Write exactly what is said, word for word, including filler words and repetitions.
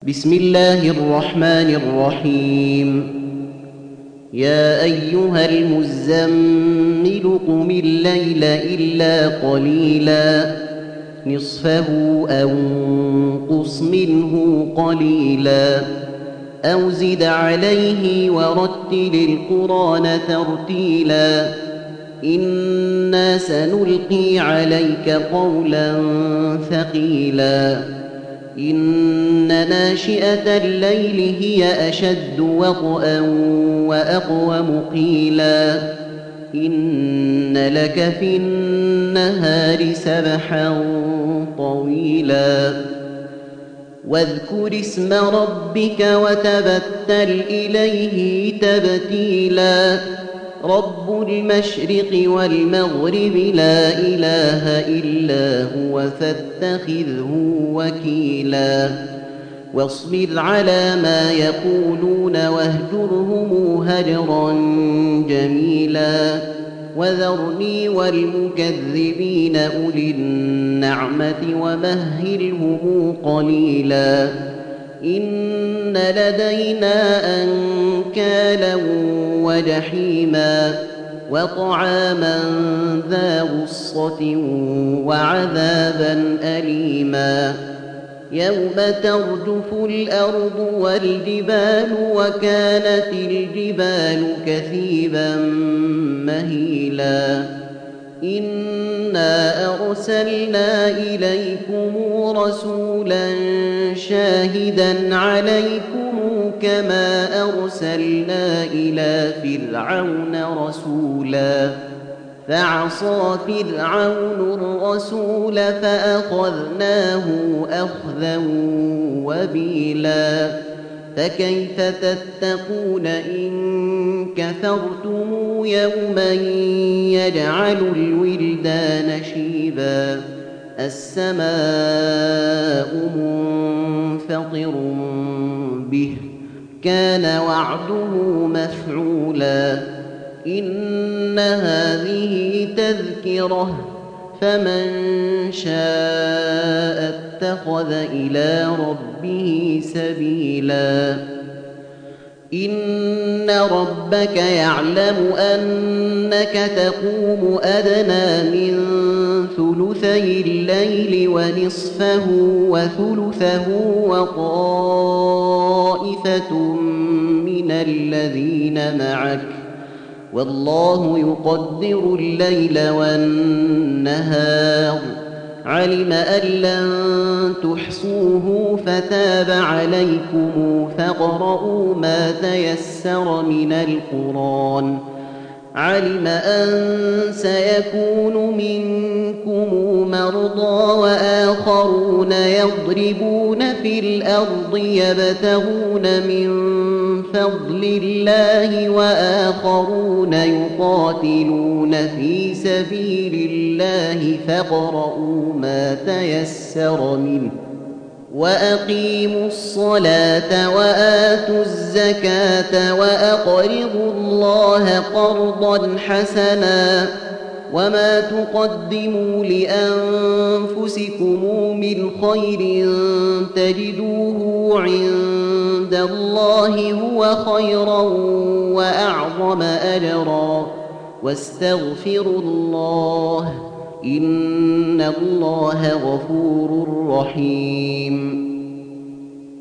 بسم الله الرحمن الرحيم. يا أيها المزمل قم الليل إلا قليلا نصفه أو انقص منه قليلا أو زد عليه ورتل القرآن ترتيلا إنا سنلقي عليك قولا ثقيلا إن ناشئة الليل هي أشد وطئا وأقوم قيلا إن لك في النهار سبحا طويلا واذكر اسم ربك وتبتل إليه تبتيلا رب المشرق والمغرب لا إله إلا هو فاتخذه وكيلا واصبر على ما يقولون واهجرهم هجرا جميلا وذرني والمكذبين أولي النعمة ومهلهم قليلا إن لدينا أنكالا وجحيما وطعاما ذا غصة وعذابا أليما يوم ترجف الأرض والجبال وكانت الجبال كثيبا مهيلا إنا أرسلنا إليكم رسولا شاهدا عليكم كما أرسلنا إلى فرعون رسولا فعصى فرعون الرسول فأخذناه أخذا وبيلا فكيف تتقون إن كفرتم يوما يجعل الولدان شيبا السماء منفطر به كان وعده مفعولا إن هذه تذكرة فمن شاء اتخذ إلى ربه سبيلا إن ربك يعلم أنك تقوم أدنى من ثلثي الليل ونصفه وثلثه وطائفة من الذين معك والله يقدر الليل والنهار علم أن لن تحصوه فتاب عليكم فاقرؤوا ما تيسر من القرآن علم أن سيكون منكم مرضى وآخرون يضربون في الأرض يبتغون من فضل الله وآخرون يقاتلون في سبيل الله فاقرؤوا ما تيسر منه وأقيموا الصلاة وآتوا الزكاة وأقرضوا الله قرضا حسنا وما تقدموا لأنفسكم من خير تجدوه عند الله هو خيرا وأعظم أجرا واستغفروا الله إن الله غفور رحيم